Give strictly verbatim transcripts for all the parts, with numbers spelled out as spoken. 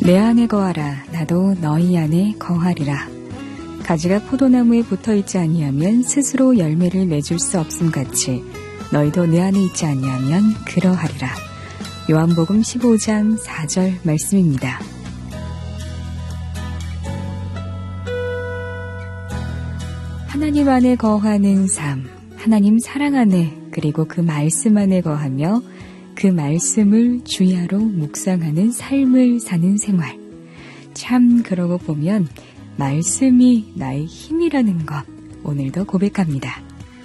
내 안에 거하라. 나도 너희 안에 거하리라. 가지가 포도나무에 붙어있지 아니하면 스스로 열매를 맺을 수 없음같이 너희도 내 안에 있지 아니하면 그러하리라. 요한복음 십오 장 사 절 말씀입니다. 하나님 안에 거하는 삶, 하나님 사랑 안에 그리고 그 말씀 안에 거하며 그 말씀을 주야로 묵상하는 삶을 사는 생활. 참 그러고 보면 말씀이 나의 힘이라는 것 오늘도 고백합니다.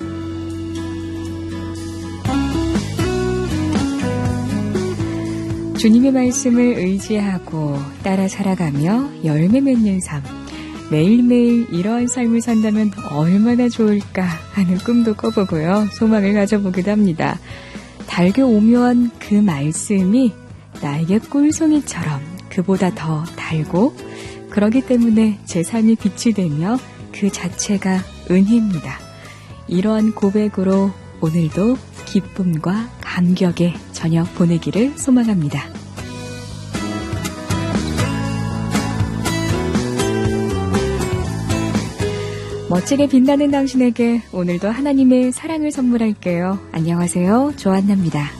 주님의 말씀을 의지하고 따라 살아가며 열매 맺는 삶. 매일매일 이러한 삶을 산다면 얼마나 좋을까 하는 꿈도 꿔보고요. 소망을 가져보기도 합니다. 달게 오묘한 그 말씀이 나에게 꿀송이처럼 그보다 더 달고 그러기 때문에 제 삶이 빛이 되며 그 자체가 은혜입니다. 이러한 고백으로 오늘도 기쁨과 감격의 저녁 보내기를 소망합니다. 멋지게 빛나는 당신에게 오늘도 하나님의 사랑을 선물할게요. 안녕하세요. 조한나입니다.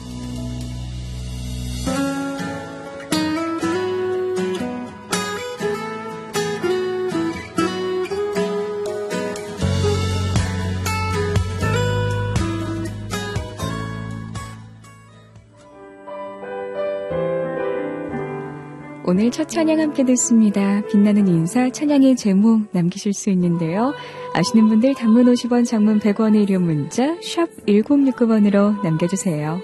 오늘 첫 찬양 함께 듣습니다. 빛나는 인사 찬양의 제목 남기실 수 있는데요. 아시는 분들 단문 오십 원, 장문 백 원의 유료 문자 샵 일공육구 번으로 남겨주세요.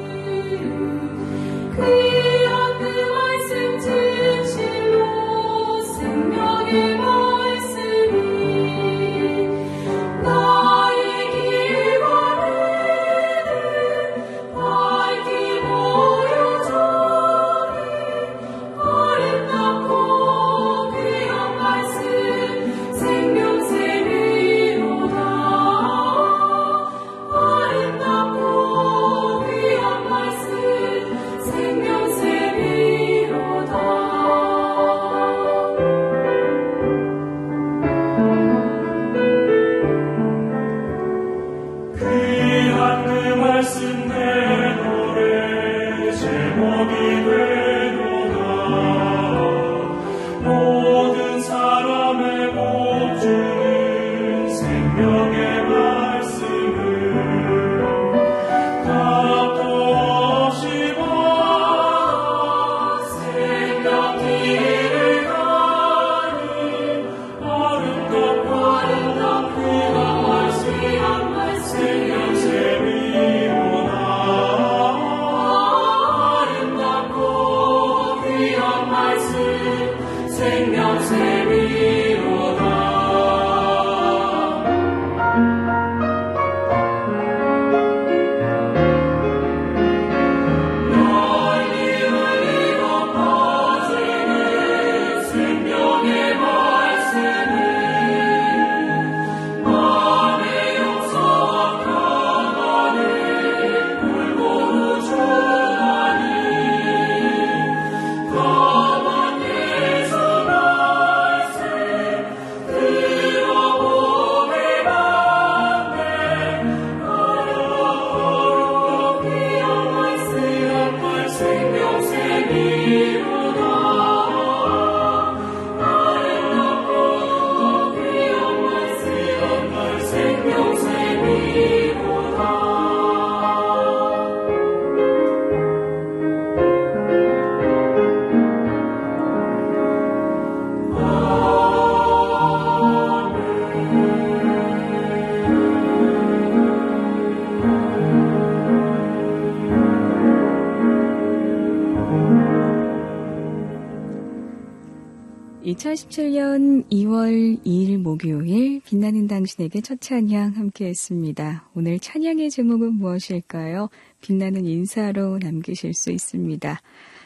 이천십칠 년 이월 이일 목요일 빛나는 당신에게 첫 찬양 함께 했습니다. 오늘 찬양의 제목은 무엇일까요? 빛나는 인사로 남기실 수 있습니다.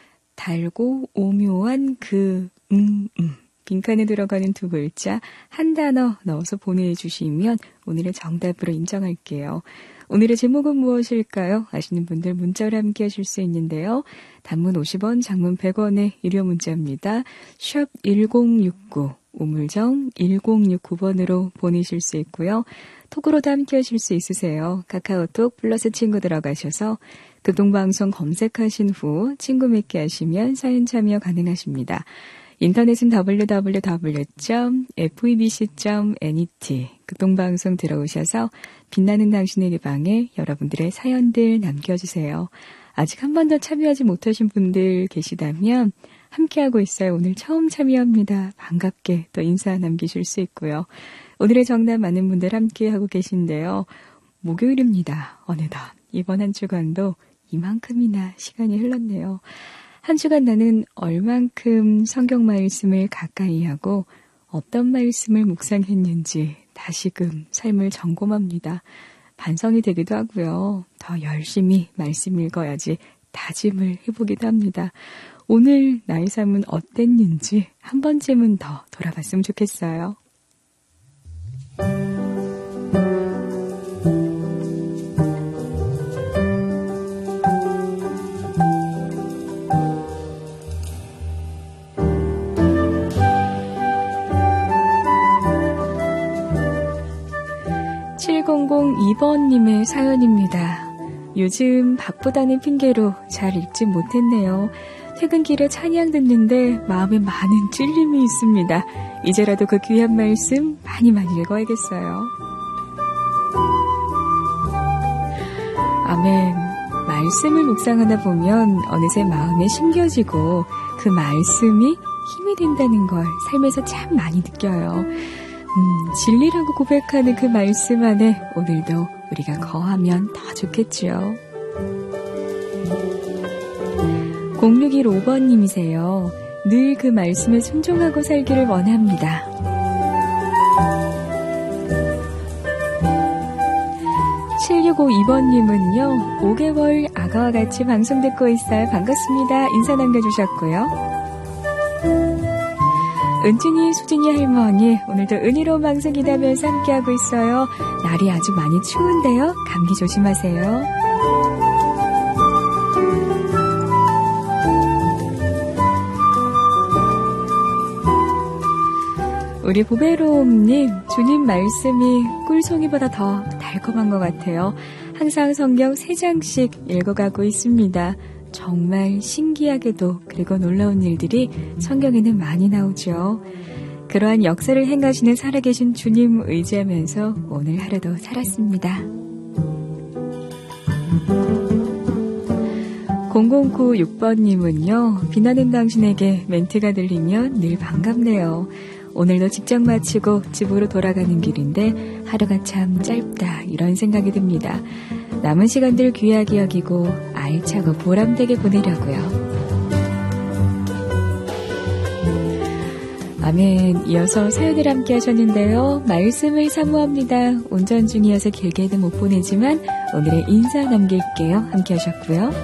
달고 오묘한 그 음, 음. 빈칸에 들어가는 두 글자 한 단어 넣어서 보내주시면 오늘의 정답으로 인정할게요. 오늘의 제목은 무엇일까요? 아시는 분들 문자로 함께 하실 수 있는데요. 단문 오십 원, 장문 백 원의 유료 문자입니다. 샵 일공육구, 우물정 일공육구 번으로 보내실 수 있고요. 톡으로도 함께 하실 수 있으세요. 카카오톡 플러스 친구 들어가셔서 극동방송 검색하신 후 친구 맺기 하시면 사연 참여 가능하십니다. 인터넷은 더블유 더블유 더블유 점 에프이비씨 점 넷 극동방송 들어오셔서 빛나는 당신의 방에 여러분들의 사연들 남겨주세요. 아직 한 번도 참여하지 못하신 분들 계시다면 함께하고 있어요. 오늘 처음 참여합니다. 반갑게 또 인사 남기실 수 있고요. 오늘의 정답 많은 분들 함께하고 계신데요. 목요일입니다. 어느덧 이번 한 주간도 이만큼이나 시간이 흘렀네요. 한 주간 나는 얼만큼 성경 말씀을 가까이 하고 어떤 말씀을 묵상했는지 다시금 삶을 점검합니다. 반성이 되기도 하고요. 더 열심히 말씀 읽어야지 다짐을 해보기도 합니다. 오늘 나의 삶은 어땠는지 한 번쯤은 더 돌아봤으면 좋겠어요. 칠공공이 번님의 사연입니다. 요즘 바쁘다는 핑계로 잘 읽지 못했네요. 퇴근길에 찬양 듣는데 마음에 많은 찔림이 있습니다. 이제라도 그 귀한 말씀 많이 많이 읽어야겠어요. 아멘. 말씀을 묵상하다 보면 어느새 마음에 심겨지고 그 말씀이 힘이 된다는 걸 삶에서 참 많이 느껴요. 음, 진리라고 고백하는 그 말씀 안에 오늘도 우리가 거하면 더 좋겠죠. 공육일오 번님이세요. 늘 그 말씀에 순종하고 살기를 원합니다. 칠육오이 번님은요. 오 개월 아가와 같이 방송 듣고 있어요. 반갑습니다. 인사 남겨주셨고요. 은준이, 수진이 할머니, 오늘도 은희로운 방송 기다면서 함께하고 있어요. 날이 아주 많이 추운데요. 감기 조심하세요. 우리 보배로움님, 주님 말씀이 꿀송이보다 더 달콤한 것 같아요. 항상 성경 세 장씩 읽어가고 있습니다. 정말 신기하게도 그리고 놀라운 일들이 성경에는 많이 나오죠. 그러한 역사를 행하시는 살아계신 주님 의지하면서 오늘 하루도 살았습니다. 공공구육 번님은요. 빛나는 당신에게 멘트가 들리면 늘 반갑네요. 오늘도 직장 마치고 집으로 돌아가는 길인데 하루가 참 짧다 이런 생각이 듭니다. 남은 시간들 귀하게 여기고 알차고 보람되게 보내려고요. 아멘. 이어서 사연을 함께 하셨는데요. 말씀을 사모합니다. 운전 중이어서 길게는 못 보내지만 오늘의 인사 남길게요. 함께 하셨고요.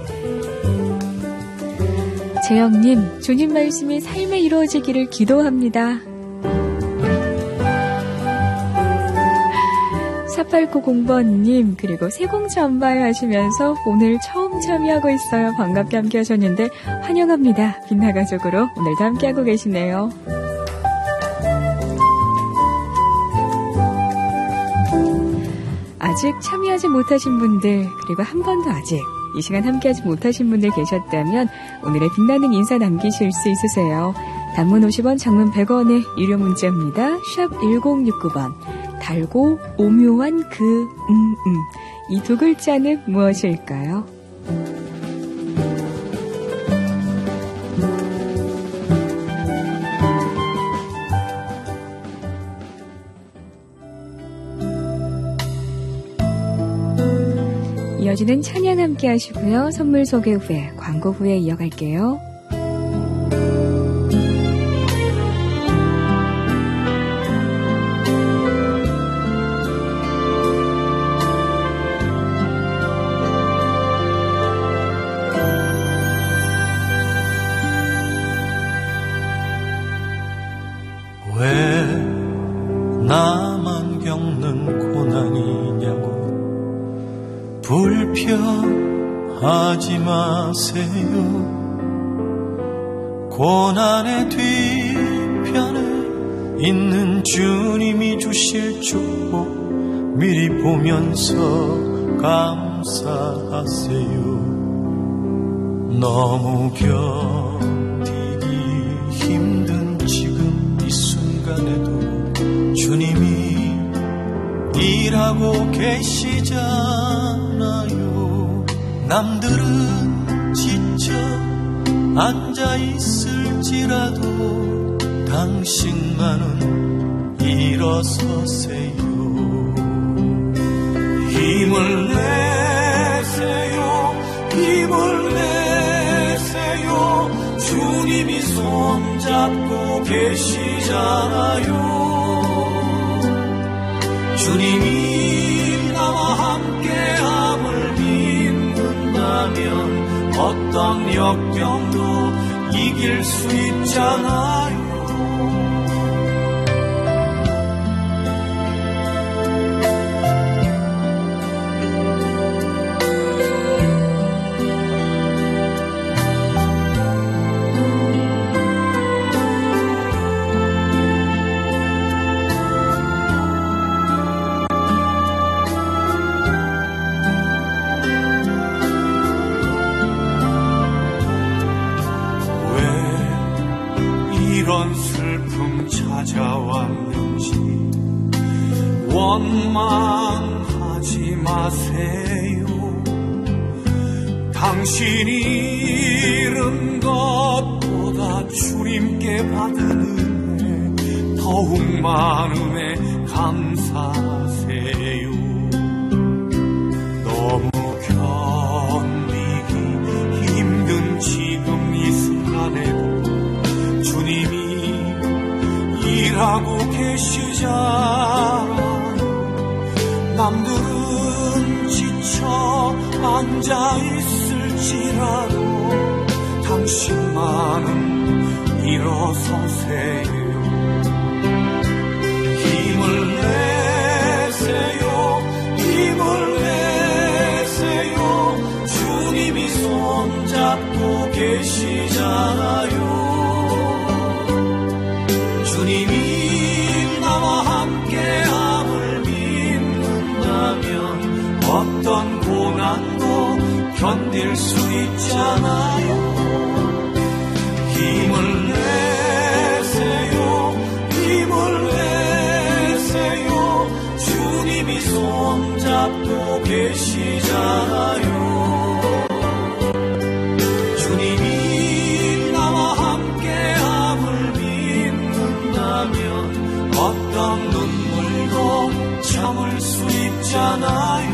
재영님, 주님 말씀이 삶에 이루어지기를 기도합니다. 사팔구공 번님, 그리고 세공참바에 하시면서 오늘 처음 참여하고 있어요. 반갑게 함께 하셨는데 환영합니다. 빛나가족으로 오늘도 함께하고 계시네요. 아직 참여하지 못하신 분들, 그리고 한 번도 아직 이 시간 함께하지 못하신 분들 계셨다면 오늘의 빛나는 인사 남기실 수 있으세요. 단문 오십 원, 장문 백 원의 유료 문자입니다. 샵 일공육구 번. 달고 오묘한 그 음, 음. 이 두 글자는 무엇일까요? 이어지는 찬양 함께 하시고요. 선물 소개 후에 광고 후에 이어갈게요. 왜 나만 겪는 고난이냐고 불평하지 마세요. 고난의 뒤편에 있는 주님이 주실 축복 미리 보면서 감사하세요. 너무 견디기 힘든 지금 이 순간에도 주님이 일하고 계시잖아요. 남들은 지쳐 앉아있을지라도 당신만은 일어서세요. 힘을 내세요. 힘을 내세요. 주님이 손잡고 계시잖아요. 주님이 나와 함께함을 믿는다면 어떤 역경도 이길 수 있잖아요. 이런 슬픔 찾아왔는지 원망하지 마세요. 당신이 잃은 것보다 주님께 받은 은혜 더욱 많음에 감사하세요. 너무 견디기 힘든 지금 이 순간에도 주님이 일하고 계시잖아요. 남들은 지쳐 앉아있을지라도 당신만은 일어서세요. 힘을 내세요. 힘을 내세요. 주님이 손잡고 계시잖아요. 주님이 나와 함께함을 믿는다면 어떤 고난도 견딜 수 있잖아요. 힘을 내세요. 힘을 내세요. 주님이 손잡고 계시잖아요. 주님이 나와 함께함을 어떤 눈물도 참을 수 있잖아요.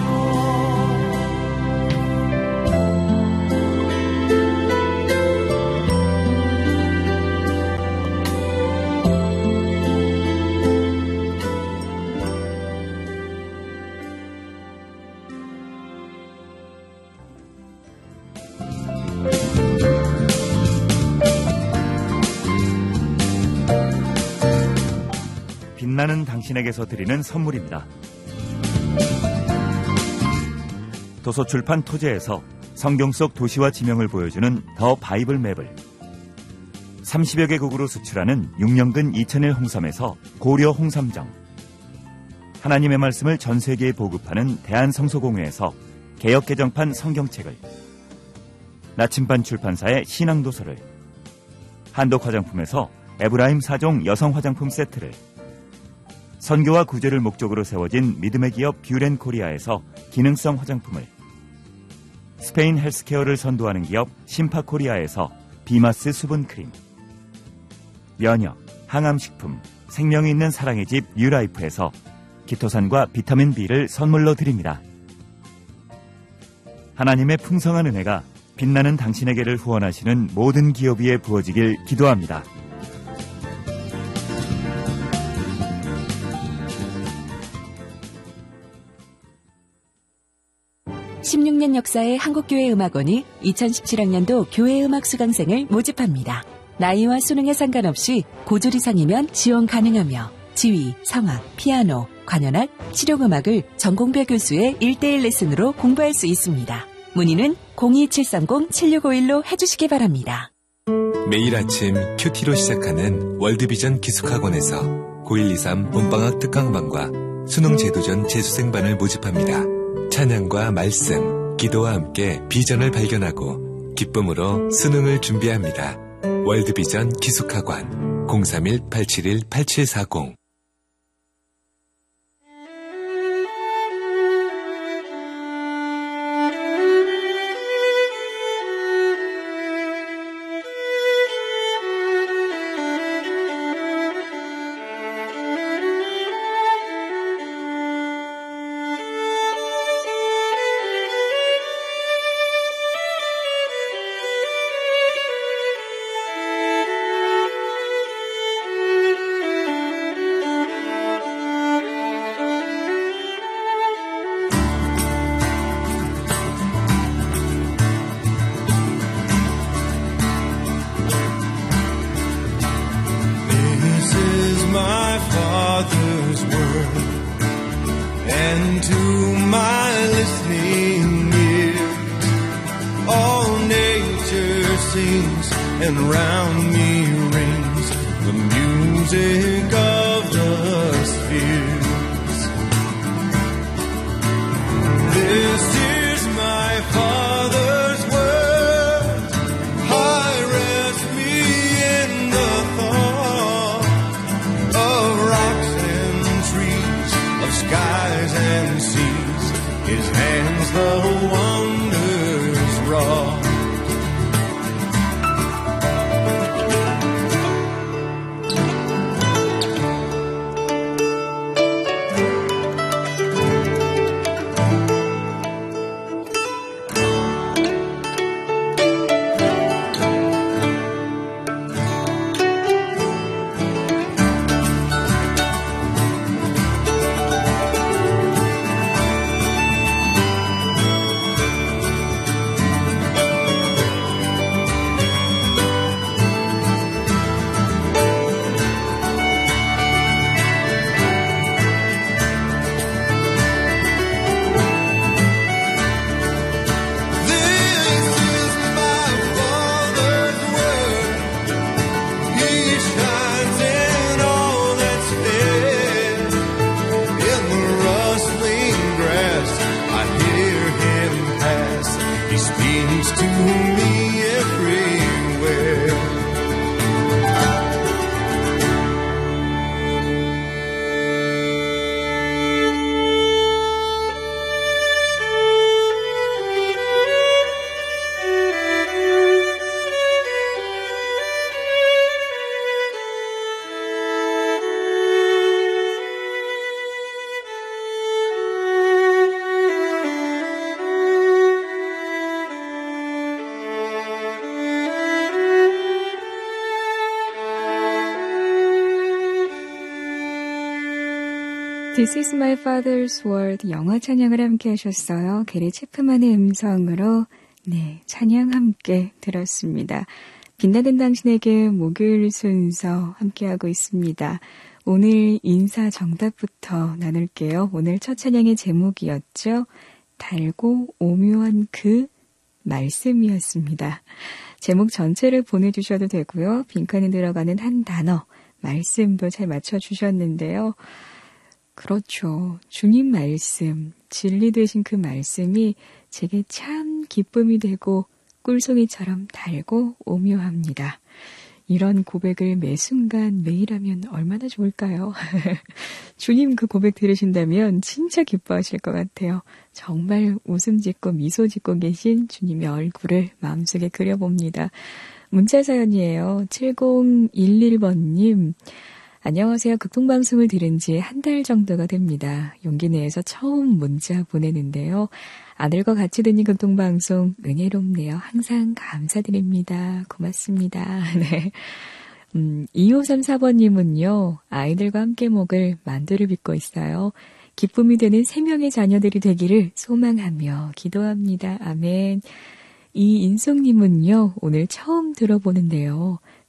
빛나는 당신에게서 드리는 선물입니다. 도서출판 토제에서 성경 속 도시와 지명을 보여주는 더 바이블 맵을, 삼십여 개국으로 수출하는 육 년근 이천일 홍삼에서 고려 홍삼정, 하나님의 말씀을 전 세계에 보급하는 대한성소공회에서 개역개정판 성경책을, 나침반 출판사의 신앙도서를, 한독 화장품에서 에브라임 사 종 여성 화장품 세트를, 선교와 구제를 목적으로 세워진 믿음의 기업 뷰렌코리아에서 기능성 화장품을, 스페인 헬스케어를 선도하는 기업 심파코리아에서 비마스 수분크림, 면역, 항암식품, 생명이 있는 사랑의 집 뉴라이프에서 기토산과 비타민 B를 선물로 드립니다. 하나님의 풍성한 은혜가 빛나는 당신에게를 후원하시는 모든 기업 위에 부어지길 기도합니다. 십육 년 역사의 한국교회음악원이 이천십칠 학년도 교회음악 수강생을 모집합니다. 나이와 수능에 상관없이 고졸 이상이면 지원 가능하며 지휘, 성악, 피아노, 관현악, 실용음악을 전공별 교수의 일대일 레슨으로 공부할 수 있습니다. 문의는 공이 칠삼공 칠육오일로 해주시기 바랍니다. 매일 아침 큐티로 시작하는 월드비전 기숙학원에서 고일 이삼 봄방학 특강반과 수능 제도전 재수생반을 모집합니다. 찬양과 말씀, 기도와 함께 비전을 발견하고 기쁨으로 수능을 준비합니다. 월드비전 기숙학원 공삼일 팔칠일 팔칠사공. This is my father's world 영어 찬양을 함께 하셨어요. 게리 체프만의 음성으로 네 찬양 함께 들었습니다. 빛나는 당신에게 목요일 순서 함께하고 있습니다. 오늘 인사 정답부터 나눌게요. 오늘 첫 찬양의 제목이었죠. 달고 오묘한 그 말씀이었습니다. 제목 전체를 보내주셔도 되고요. 빈칸에 들어가는 한 단어, 말씀도 잘 맞춰주셨는데요. 그렇죠. 주님 말씀, 진리 되신 그 말씀이 제게 참 기쁨이 되고 꿀송이처럼 달고 오묘합니다. 이런 고백을 매 순간 매일 하면 얼마나 좋을까요? 주님 그 고백 들으신다면 진짜 기뻐하실 것 같아요. 정말 웃음 짓고 미소 짓고 계신 주님의 얼굴을 마음속에 그려봅니다. 문자 사연이에요. 칠공일일 번님. 안녕하세요. 극동방송을 들은 지 한 달 정도가 됩니다. 용기 내에서 처음 문자 보내는데요. 아들과 같이 듣는 극동방송 은혜롭네요. 항상 감사드립니다. 고맙습니다. 네. 음, 이오삼사 번님은요. 아이들과 함께 먹을 만두를 빚고 있어요. 기쁨이 되는 세 명의 자녀들이 되기를 소망하며 기도합니다. 아멘. 이인숙님은요. 오늘 처음 들어보는데요.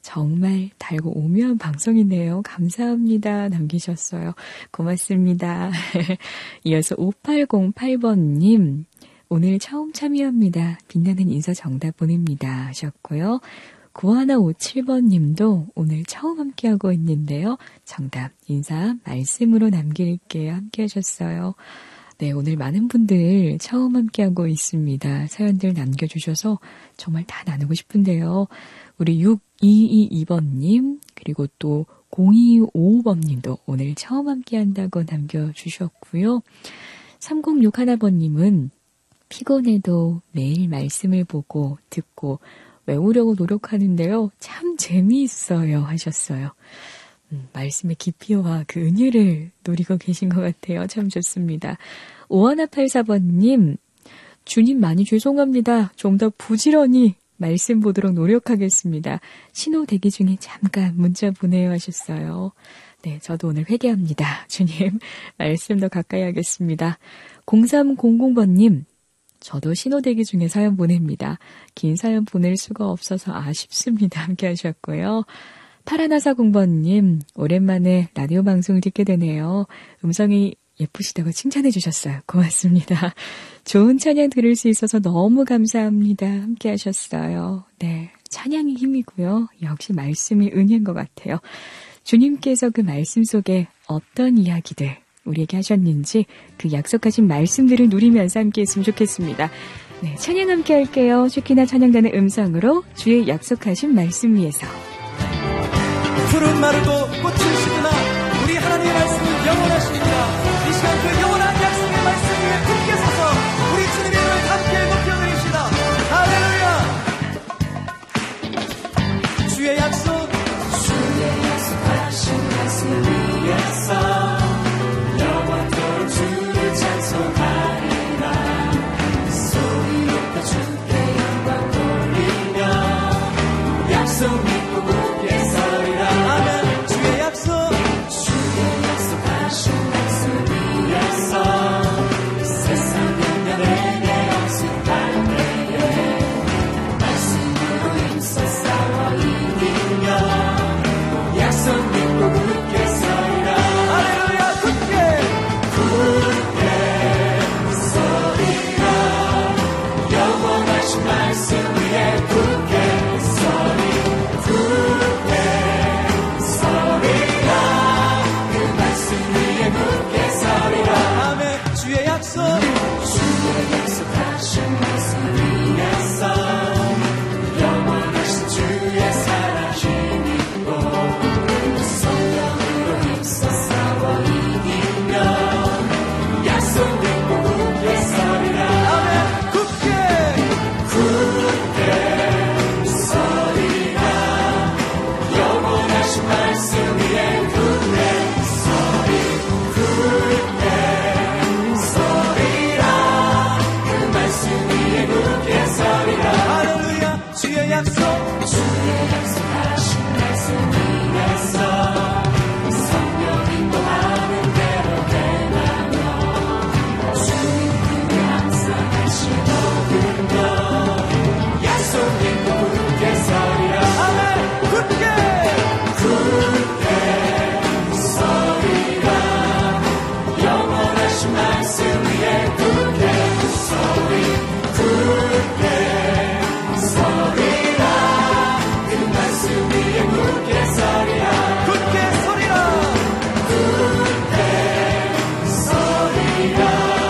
정말 달고 오묘한 방송이네요. 감사합니다. 남기셨어요. 고맙습니다. 이어서 오팔공팔 번님. 오늘 처음 참여합니다. 빛나는 인사 정답 보냅니다. 하셨고요. 구일오칠 번님도 오늘 처음 함께하고 있는데요. 정답, 인사, 말씀으로 남길게요. 함께하셨어요. 네, 오늘 많은 분들 처음 함께하고 있습니다. 사연들 남겨주셔서 정말 다 나누고 싶은데요. 우리 육이이이 번님, 그리고 또 공이오오 번님도 오늘 처음 함께한다고 남겨주셨고요. 삼공육일 번님은 피곤해도 매일 말씀을 보고 듣고 외우려고 노력하는데요. 참 재미있어요 하셨어요. 음, 말씀의 깊이와 그 은혜를 노리고 계신 것 같아요. 참 좋습니다. 오일팔사 번님, 주님 많이 죄송합니다. 좀 더 부지런히 말씀 보도록 노력하겠습니다. 신호 대기 중에 잠깐 문자 보내요 하셨어요. 네, 저도 오늘 회개합니다. 주님, 말씀 더 가까이 하겠습니다. 공삼공공 번님, 저도 신호 대기 중에 사연 보냅니다. 긴 사연 보낼 수가 없어서 아쉽습니다. 함께 하셨고요. 파라나사공 번님, 오랜만에 라디오 방송을 듣게 되네요. 음성이 예쁘시다고 칭찬해 주셨어요. 고맙습니다. 좋은 찬양 들을 수 있어서 너무 감사합니다. 함께 하셨어요. 네, 찬양이 힘이고요. 역시 말씀이 은혜인 것 같아요. 주님께서 그 말씀 속에 어떤 이야기들 우리에게 하셨는지 그 약속하신 말씀들을 누리면서 함께 했으면 좋겠습니다. 네, 찬양 함께 할게요. 주키나 찬양단의 음성으로 주의 약속하신 말씀 위에서. 푸른 마르고 꽃을 심으나 우리 하나님의 말씀은 영원하십니다. 이 시간 그 영원한 약속의 말씀 위에 굳게 서서 우리 주님의 이름을 함께 높여드립시다. 할렐루야. 주의 약속, 주의 약속하신 말씀 위에서 영원토록 주를 찬송하리라. 소리 높여 주께 영광 돌리며 약속 믿고 굳게 서리라. 아멘. 주의 약속, 주의 약속하신 말씀 위에서 세상 변변에게 약속할 때에 말씀으로 힘써 싸워 이기며 약속 믿고 굳게 서리라. 할렐루야. 굳게 굳게 서리라. 영원하신 말씀 위에 굳게 서리 굳게 서리라. 그 말씀 위에 굳게 서리라. 아멘. 주의 약속, 주의 약속하신 말씀 위에서 영원하신 주의 사랑 힘입고 성령으로 힘써 싸워 이기며 약속 믿고 굳게 서리라. 아멘. 굳게 굳게 서리라. 영원하신 말씀 위에 굳게 서리 굳게 서리라. 그 말씀 위에 굳게 서리라. 할렐루야. 주의 약속, 주의 약속하신 말씀 위에서 성령 인도하는 대로 행하며 주님 그에 항상 하신 모든 것 약속 믿고 굳게 서리라. 아멘. 굳게 굳게 서리라. 영원하신 말씀 위에 굳게 서리 굳게 서리라. 그 말씀 위에 굳게 서리라. 굳게 서리라. 굳게 서리라.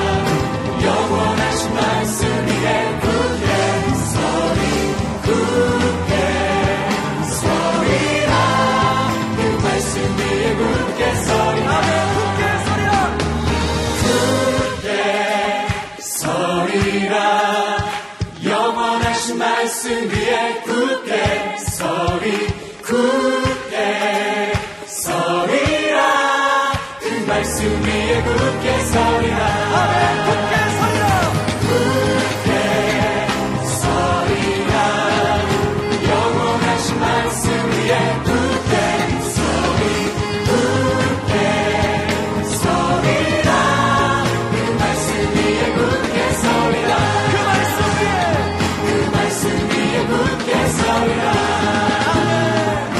영원하신 말씀 위에 굳게 서리 굳게 서리라. 그 말씀 위에 굳게 서리라. 굳게 서리라. 굳게 서리라. 영원하신 말씀 위에 굳게 서리 굳게 서리라. 그 말씀 위에 굳게 서리라. 아멘. 굳게 서리라. 굳게 서리라. 영원하신 말씀 위에 굳게 서리 굳게 서리라. 그 말씀 위에 굳게 서리라. 그 말씀 위에 그 말씀 위에 굳게 서리라. 아멘.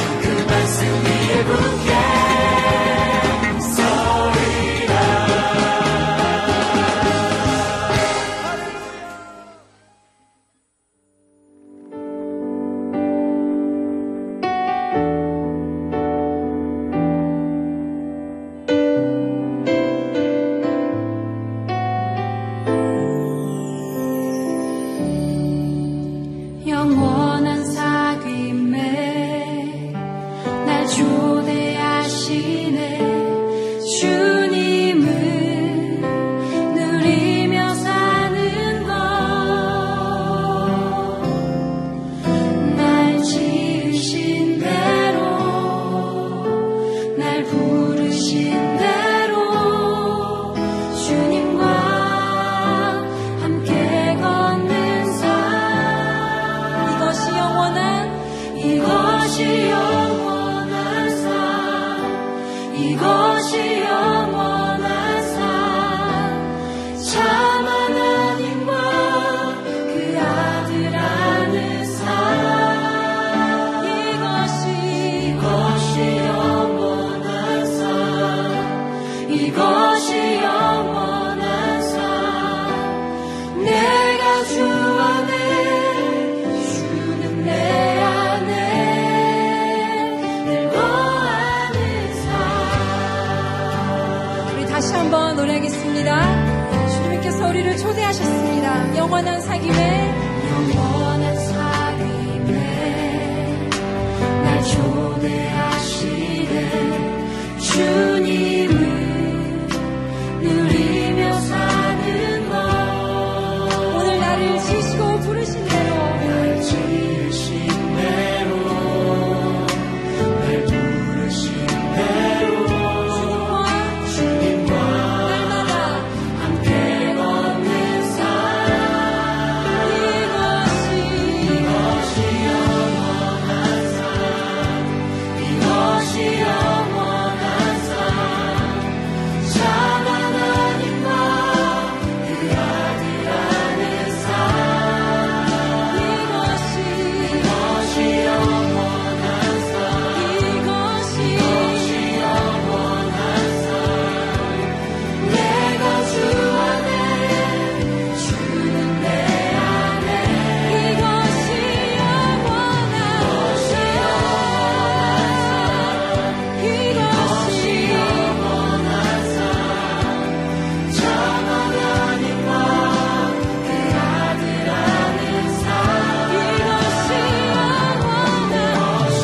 이것이 영원한 삶. 내가 주 안에 주는 내 안에 늘 거하는 삶. 우리 다시 한번 노래하겠습니다. 주님께서 우리를 초대하셨습니다. 영원한 사귐에 영원한 사귐에 날 초대하시는 주님을 누리며 사는 것. 오늘 나를 지으시고 부르신 대로 날 지으신 대로 날 부르신 대로 주님과 날마다 함께 걷는 삶. 이것이 영원한 삶. 이것이 영원한 삶. 참 하나님과 그 아들 안에 삶. 이것이 이것이 영원한 삶. 이것이 이것이 영원한 삶. 내가 주 안에 주는 내 안에 이것이 영원한 이것이 영원한 삶. 참 하나님과 그 아들 아는 삶. 이것이 영원한 이것이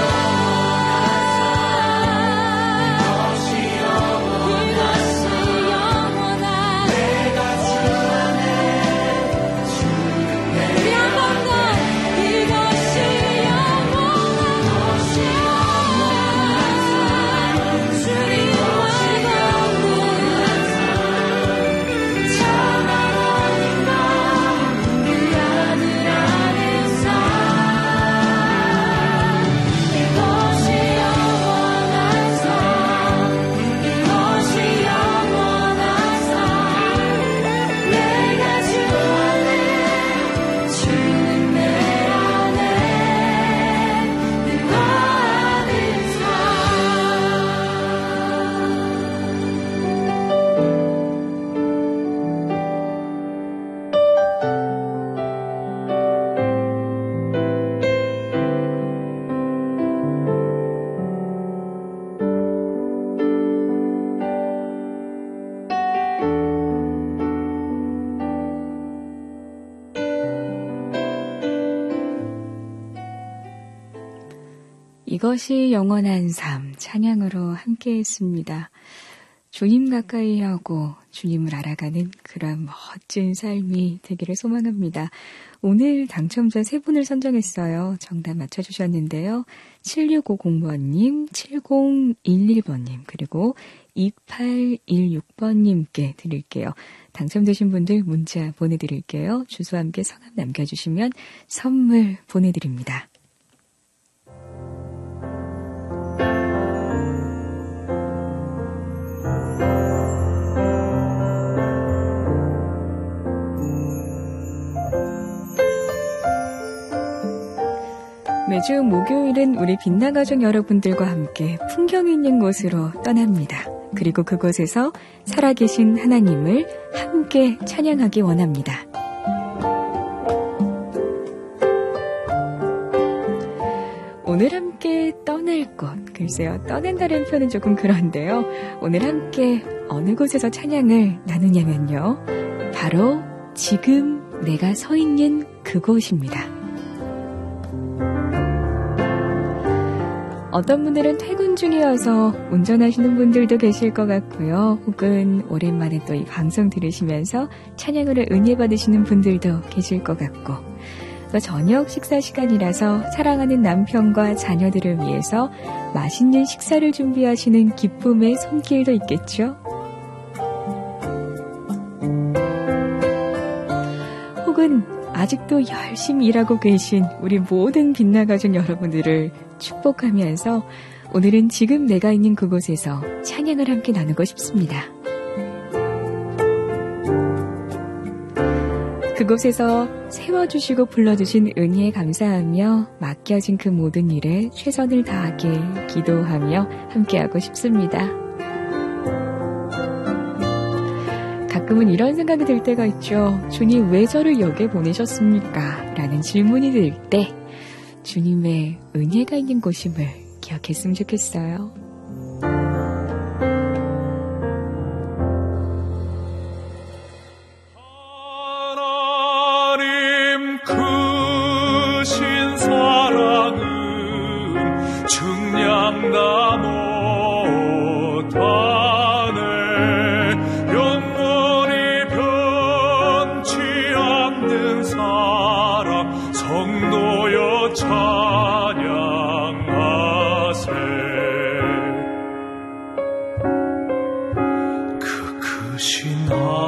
영원한 삶. 내가 주 안에 주는 내 우리 한 번 더 이것이 영원한 주님과 참 하나님과 그 아들 아는 삶. 이것이 영원한 삶. 이것이 영원한 삶. 내가 주 안에 주는 내 안에 늘 거하는 삶. 이것이 영원한 삶 찬양으로 함께했습니다. 주님 가까이 하고 주님을 알아가는 그런 멋진 삶이 되기를 소망합니다. 오늘 당첨자 세 분을 선정했어요. 정답 맞춰주셨는데요. 칠육오공 번님, 칠공일일 번님, 그리고 이팔일육 번님께 드릴게요. 당첨되신 분들 문자 보내드릴게요. 주소와 함께 성함 남겨주시면 선물 보내드립니다. 매주 목요일은 우리 빛나가족 여러분들과 함께 풍경 있는 곳으로 떠납니다. 그리고 그곳에서 살아계신 하나님을 함께 찬양하기 원합니다. 오늘 함께 떠날 곳, 글쎄요, 떠난다는 표현은 조금 그런데요. 오늘 함께 어느 곳에서 찬양을 나누냐면요, 바로 지금 내가 서 있는 그곳입니다. 어떤 분들은 퇴근 중이어서 운전하시는 분들도 계실 것 같고요. 혹은 오랜만에 또 이 방송 들으시면서 찬양으로 은혜 받으시는 분들도 계실 것 같고, 또 저녁 식사 시간이라서 사랑하는 남편과 자녀들을 위해서 맛있는 식사를 준비하시는 기쁨의 손길도 있겠죠. 혹은 아직도 열심히 일하고 계신 우리 모든 빛나가족 여러분들을 축복하면서 오늘은 지금 내가 있는 그곳에서 찬양을 함께 나누고 싶습니다. 그곳에서 세워주시고 불러주신 은혜에 감사하며 맡겨진 그 모든 일에 최선을 다하게 기도하며 함께하고 싶습니다. 가끔은 이런 생각이 들 때가 있죠. 주님 왜 저를 여기에 보내셨습니까? 라는 질문이 들 때 주님의 은혜가 있는 곳임을 기억했으면 좋겠어요. 하나님 크신 사랑은 증량다 못하네. 영원히 변치 않는 사랑 성도여 찬양하세. 그 크신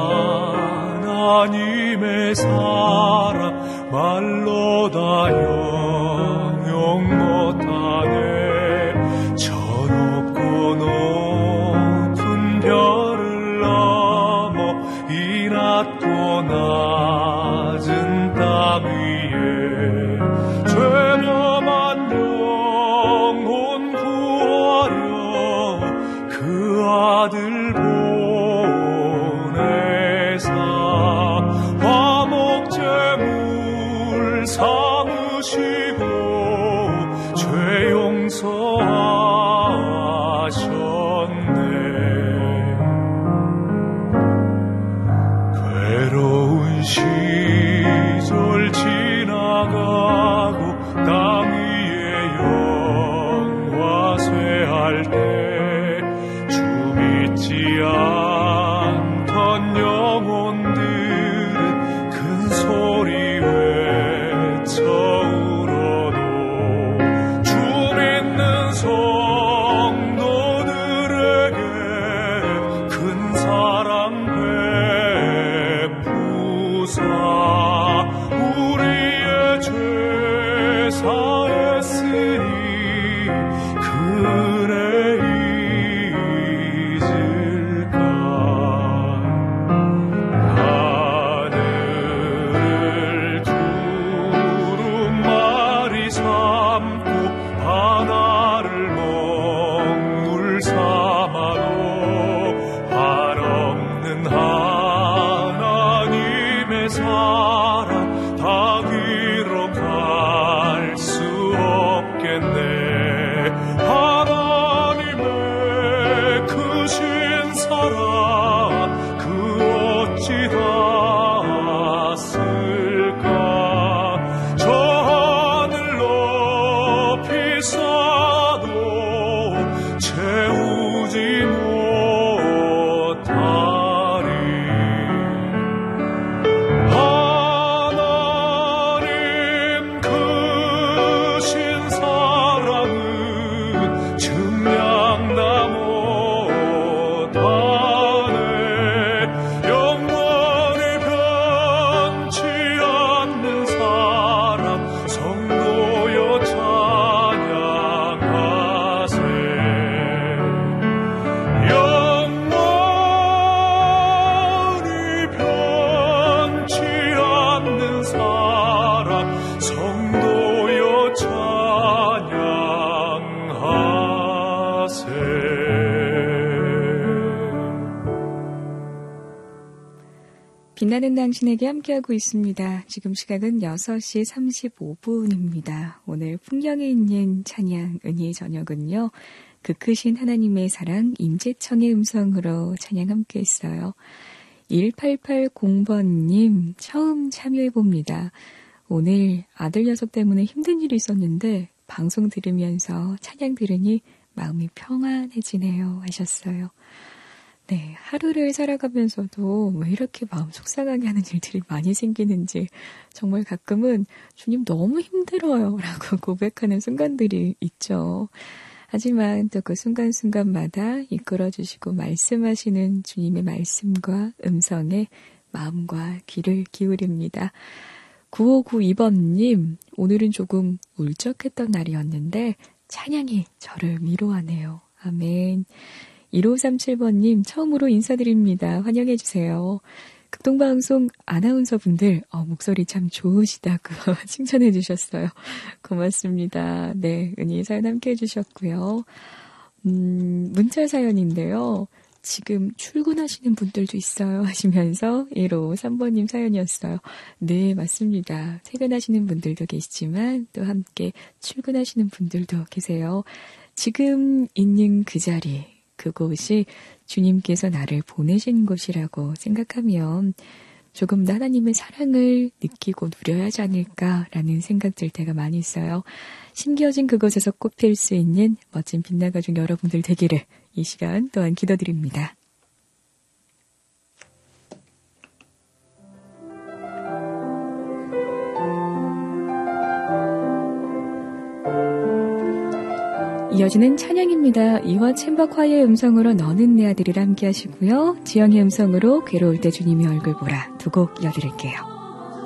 하나님의 사랑 말로 다 영영 못하네. 저 높고 높은 별을 넘어 이 낮고 낮은 땅 위에 죄범한 영혼 구하려 그 아들 보내사 화목제물 삼으시고 죄 용서하셨네. 괴로운 시절 지나가고 땅 위에 영화 쇠할 때 주 믿지 않던 영혼들은 큰 소리 외쳐 울어도 주 믿는 성도들에게 큰 사랑 베푸사 우리의 죄 사했으니 그래 잊을까. 하늘 두루마리 삼고 바다를 먹물 삼아도 한없는 하나님의 사랑 다 기록할 수 없겠네. 하나님의 크신 사랑 그 어찌 닿았을까. 저 하늘 높이 쌓아도 채우지 못하리. 하나님 크신 사랑은 증량다 못하네. 영원히 변치 않는 사랑 성도여 찬양하세. 영원히 변치 않는 사랑 성도여 찬양하세. 빛나는 당신에게 함께하고 있습니다. 지금 시각은 여섯 시 삼십오 분입니다. 오늘 풍경에 있는 찬양 은혜의 저녁은요. 그 크신 하나님의 사랑 임재청의 음성으로 찬양 함께했어요. 일팔팔공 번님 처음 참여해봅니다. 오늘 아들 녀석 때문에 힘든 일이 있었는데 방송 들으면서 찬양 들으니 마음이 평안해지네요 하셨어요. 네, 하루를 살아가면서도 왜 이렇게 마음 속상하게 하는 일들이 많이 생기는지 정말 가끔은 주님 너무 힘들어요 라고 고백하는 순간들이 있죠. 하지만 또 그 순간순간마다 이끌어주시고 말씀하시는 주님의 말씀과 음성에 마음과 귀를 기울입니다. 구오구이 번님, 오늘은 조금 울적했던 날이었는데 찬양이 저를 위로하네요. 아멘. 일오삼칠 번님, 처음으로 인사드립니다. 환영해주세요. 극동방송 아나운서분들 어, 목소리 참 좋으시다고 칭찬해 주셨어요. 고맙습니다. 네, 은희 사연 함께 해주셨고요. 음, 문자 사연인데요. 지금 출근하시는 분들도 있어요 하시면서 일오삼 번님 사연이었어요. 네, 맞습니다. 퇴근하시는 분들도 계시지만 또 함께 출근하시는 분들도 계세요. 지금 있는 그 자리, 그곳이 주님께서 나를 보내신 곳이라고 생각하면 조금 더 하나님의 사랑을 느끼고 누려야 하지 않을까라는 생각 들 때가 많이 있어요. 심겨진 그곳에서 꽃필 수 있는 멋진 빛나 가족 여러분들 되기를 이 시간 또한 기도드립니다. 이어지는 찬양입니다. 이화 챔버콰이의 음성으로 너는 내 아들이라 함께 하시고요. 지영의 음성으로 괴로울 때 주님의 얼굴 보라 두 곡 이어드릴게요.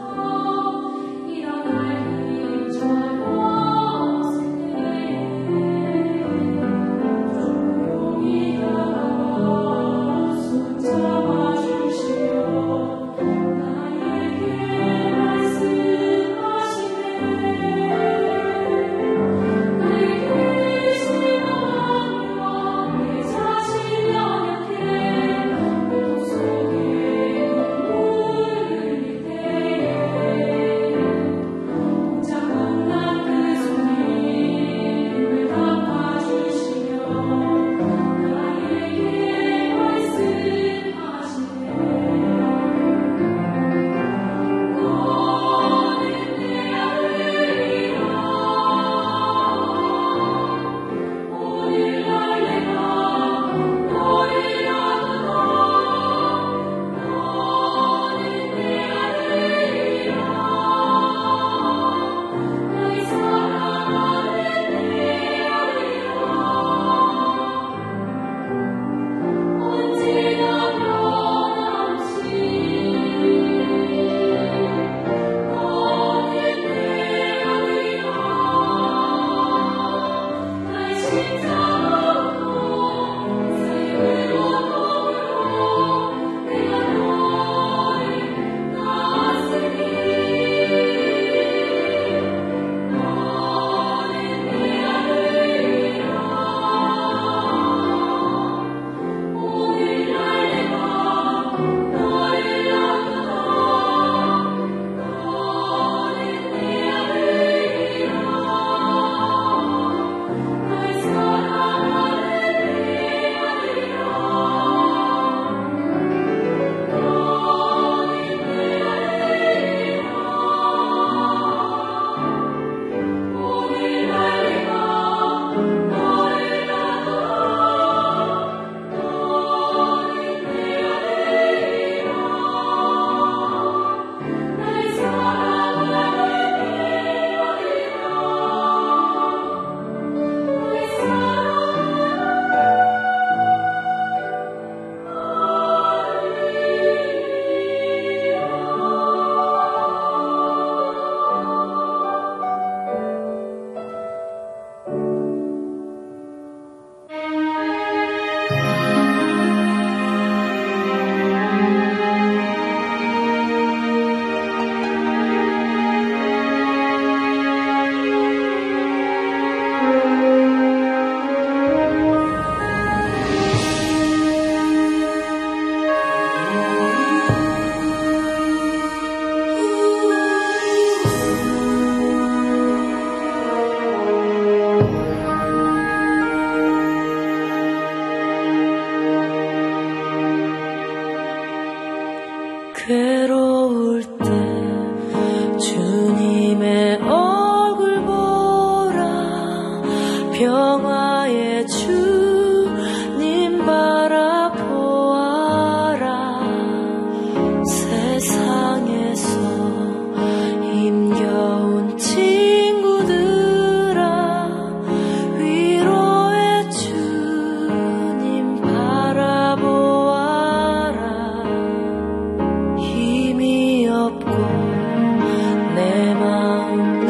괴로울 때 주님의 얼굴 보라 평화의 주님 바라보아라 세상에서 힘겨운 친구들아 위로의 주님 바라보아라 힘이 없고 내 마음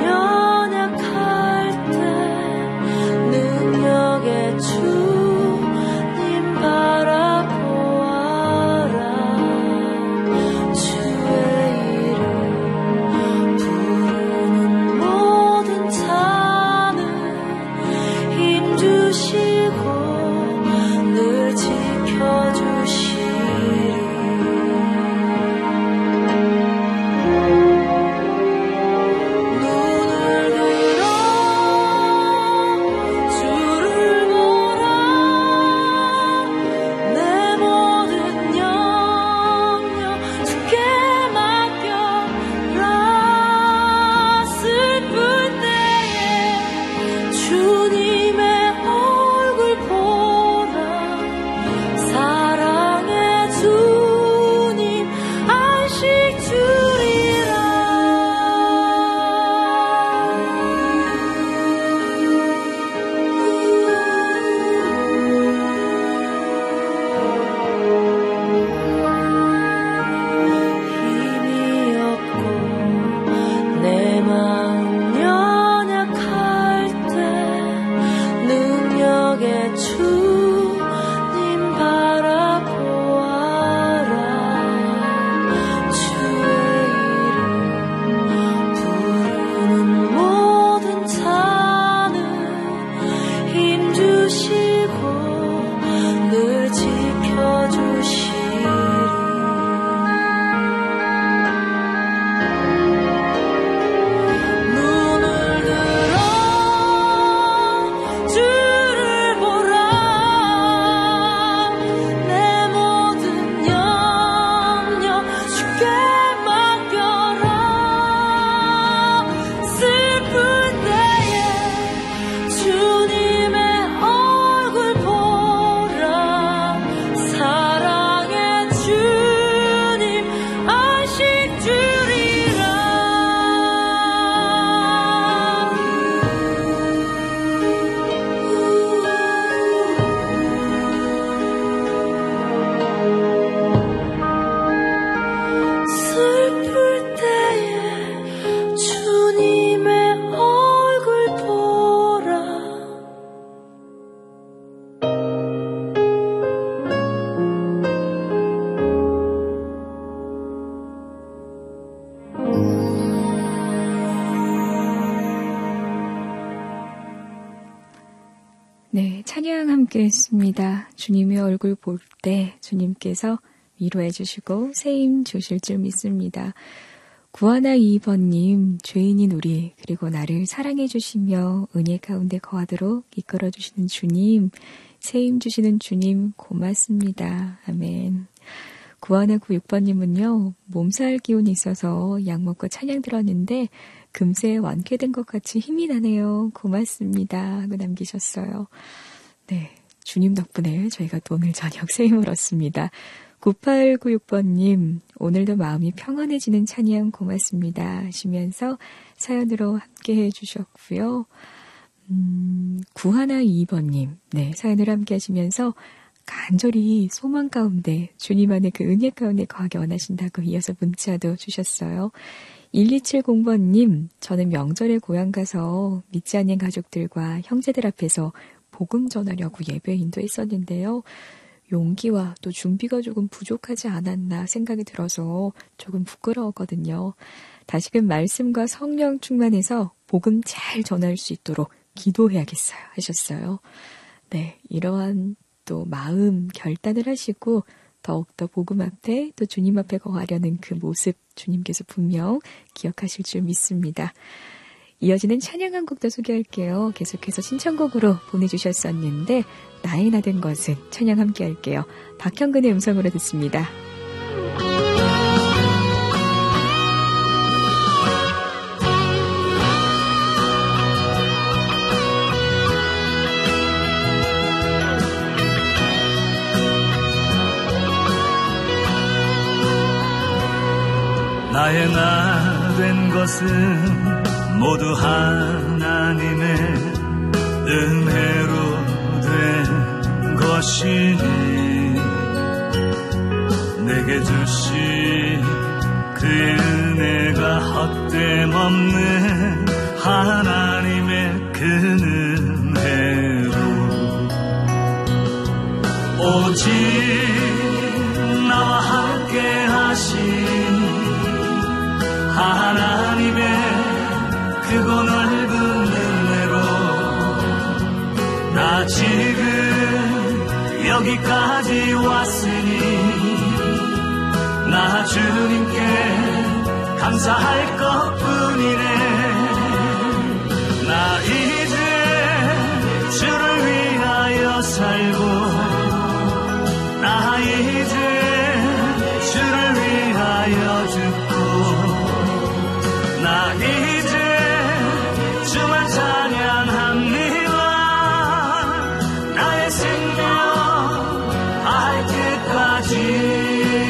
함께 했습니다. 주님의 얼굴 볼 때 주님께서 위로해 주시고 세임 주실 줄 믿습니다. 구하나이 번님, 죄인인 우리, 그리고 나를 사랑해 주시며 은혜 가운데 거하도록 이끌어 주시는 주님, 세임 주시는 주님 고맙습니다. 아멘. 구하나구육 번님은요, 몸살 기운이 있어서 약 먹고 찬양 들었는데 금세 완쾌된 것 같이 힘이 나네요. 고맙습니다. 하고 남기셨어요. 네, 주님 덕분에 저희가 또 오늘 저녁 세임을 얻습니다. 구팔구육 번님, 오늘도 마음이 평안해지는 찬양 고맙습니다 하시면서 사연으로 함께 해주셨고요. 음, 구하나이 번님, 네, 사연을 함께 하시면서 간절히 소망 가운데 주님 안에 그 은혜 가운데 거하게 원하신다고 이어서 문자도 주셨어요. 일이칠공 번님, 저는 명절에 고향 가서 믿지 않는 가족들과 형제들 앞에서 복음 전하려고 예배 인도했었는데요. 용기와 또 준비가 조금 부족하지 않았나 생각이 들어서 조금 부끄러웠거든요. 다시금 말씀과 성령 충만해서 복음 잘 전할 수 있도록 기도해야겠어요 하셨어요. 네, 이러한 또 마음 결단을 하시고 더욱더 복음 앞에 또 주님 앞에 거하려는 그 모습 주님께서 분명 기억하실 줄 믿습니다. 이어지는 찬양 한 곡도 소개할게요. 계속해서 신청곡으로 보내주셨었는데 나의 나 된 것은 찬양 함께 할게요. 박형근의 음성으로 듣습니다. 나의 나 된 것은 모두 하나님의 은혜로 된 것이니 내게 주신 그의 은혜가 헛됨 없는 하나님의 그 은혜로 오직 나와 함께 하신 하나님의 크고 넓은 은혜로 나 지금 여기까지 왔으니 나 주님께 감사할 것뿐이네. 나 이제 주를 위하여 살고 나 이제 주를 위하여 죽고 나 이제 주만 찬양합니다. 나의 생명 알 때까지.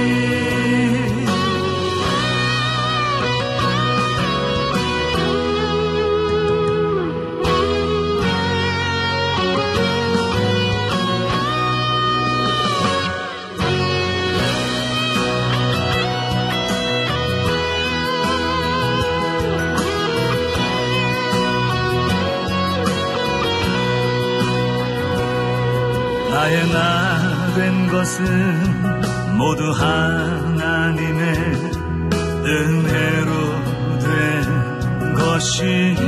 나의 나 된 것은 모두 하나님의 은혜로 된 것이니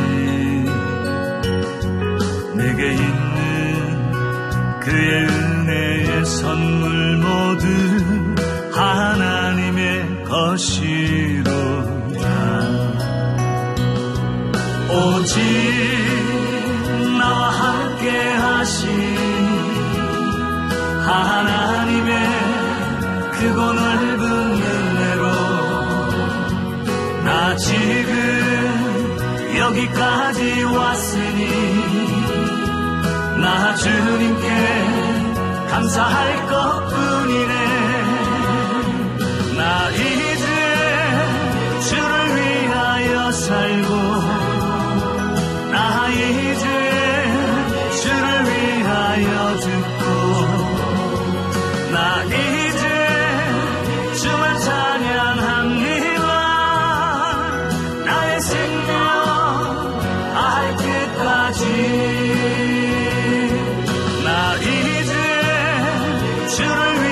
내게 있는 그의 은혜의 선물 모두 하나님의 것이로다. 오직 나와 함께 하신 하나님의 크고 넓은 은혜로 나 지금 여기까지 왔으니 나 주님께 감사할 것뿐이네. 나 이제 주를 위하여 살고 나 이제 주를 위하여 죽고 나 이제 주만 찬양합니다. 나의 생명 알 때까지. 나 이제 주를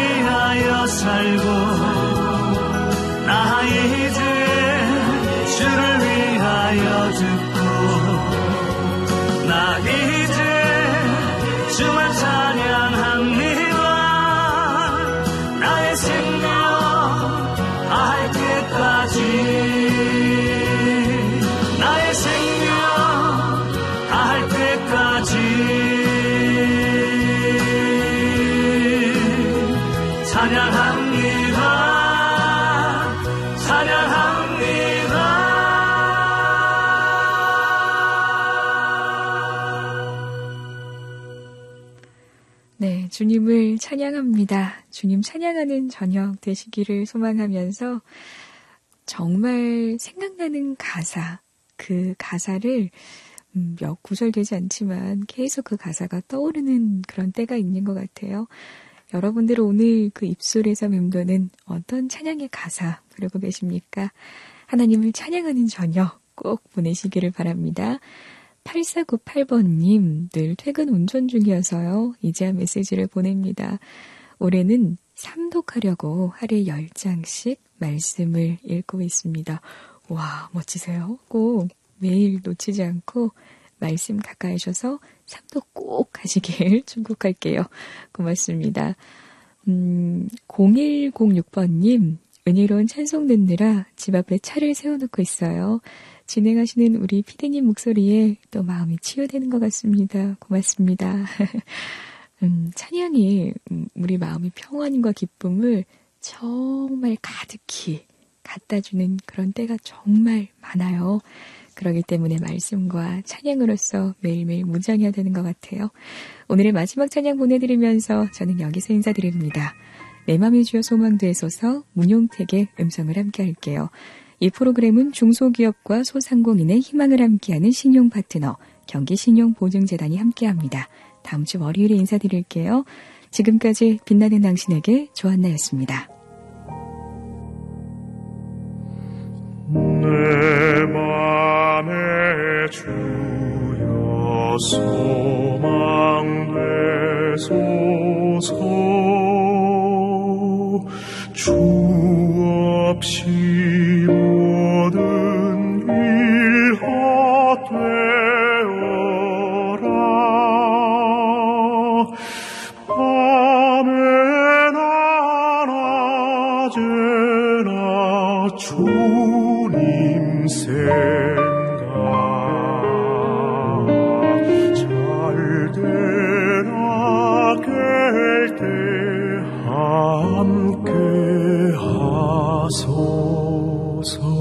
주님을 찬양합니다. 주님 찬양하는 저녁 되시기를 소망하면서 정말 생각나는 가사, 그 가사를 음, 몇 구절 되지 않지만 계속 그 가사가 떠오르는 그런 때가 있는 것 같아요. 여러분들 오늘 그 입술에서 맴도는 어떤 찬양의 가사 부르고 계십니까? 하나님을 찬양하는 저녁 꼭 보내시기를 바랍니다. 팔사구팔 번님, 늘 퇴근 운전 중이어서요. 이제야 메시지를 보냅니다. 올해는 삼독하려고 하루에 열 장씩 말씀을 읽고 있습니다. 와, 멋지세요. 꼭 매일 놓치지 않고 말씀 가까이 하셔서 삼독 꼭 하시길 축복할게요. 고맙습니다. 음, 공일공육 번님, 은혜로운 찬송 듣느라 집 앞에 차를 세워놓고 있어요. 진행하시는 우리 피디님 목소리에 또 마음이 치유되는 것 같습니다. 고맙습니다. 음, 찬양이 우리 마음의 평안과 기쁨을 정말 가득히 갖다주는 그런 때가 정말 많아요. 그렇기 때문에 말씀과 찬양으로서 매일매일 무장해야 되는 것 같아요. 오늘의 마지막 찬양 보내드리면서 저는 여기서 인사드립니다. 내 맘의 주여 소망되소서 문용택의 음성을 함께 할게요. 이 프로그램은 중소기업과 소상공인의 희망을 함께하는 신용 파트너 경기신용보증재단이 함께합니다. 다음 주 월요일에 인사드릴게요. 지금까지 빛나는 당신에게 조한나였습니다. 내 맘의 주여 소망되소서 주 없이 모든 일 헛되어라 밤에나 낮에나 주님 생각 잘 되라 깰 때 함께 하소서.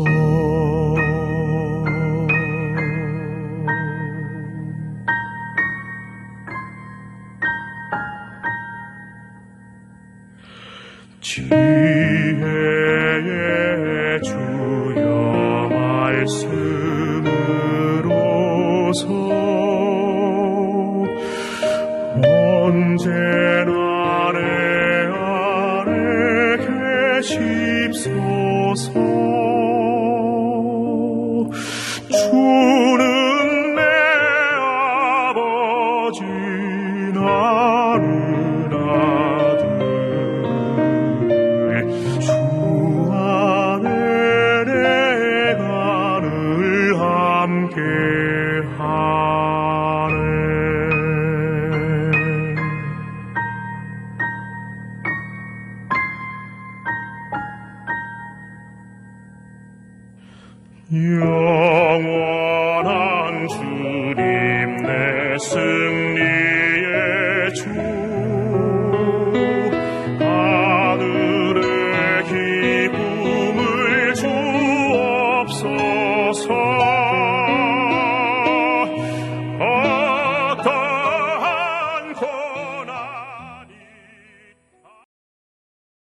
지혜의 주여 말씀으로서 언제나 내 안에 계십소서. 주는 내 아버지 나는 아들 주 안에 내가 늘 함께 하네. 영원한 주님 내 승리의 주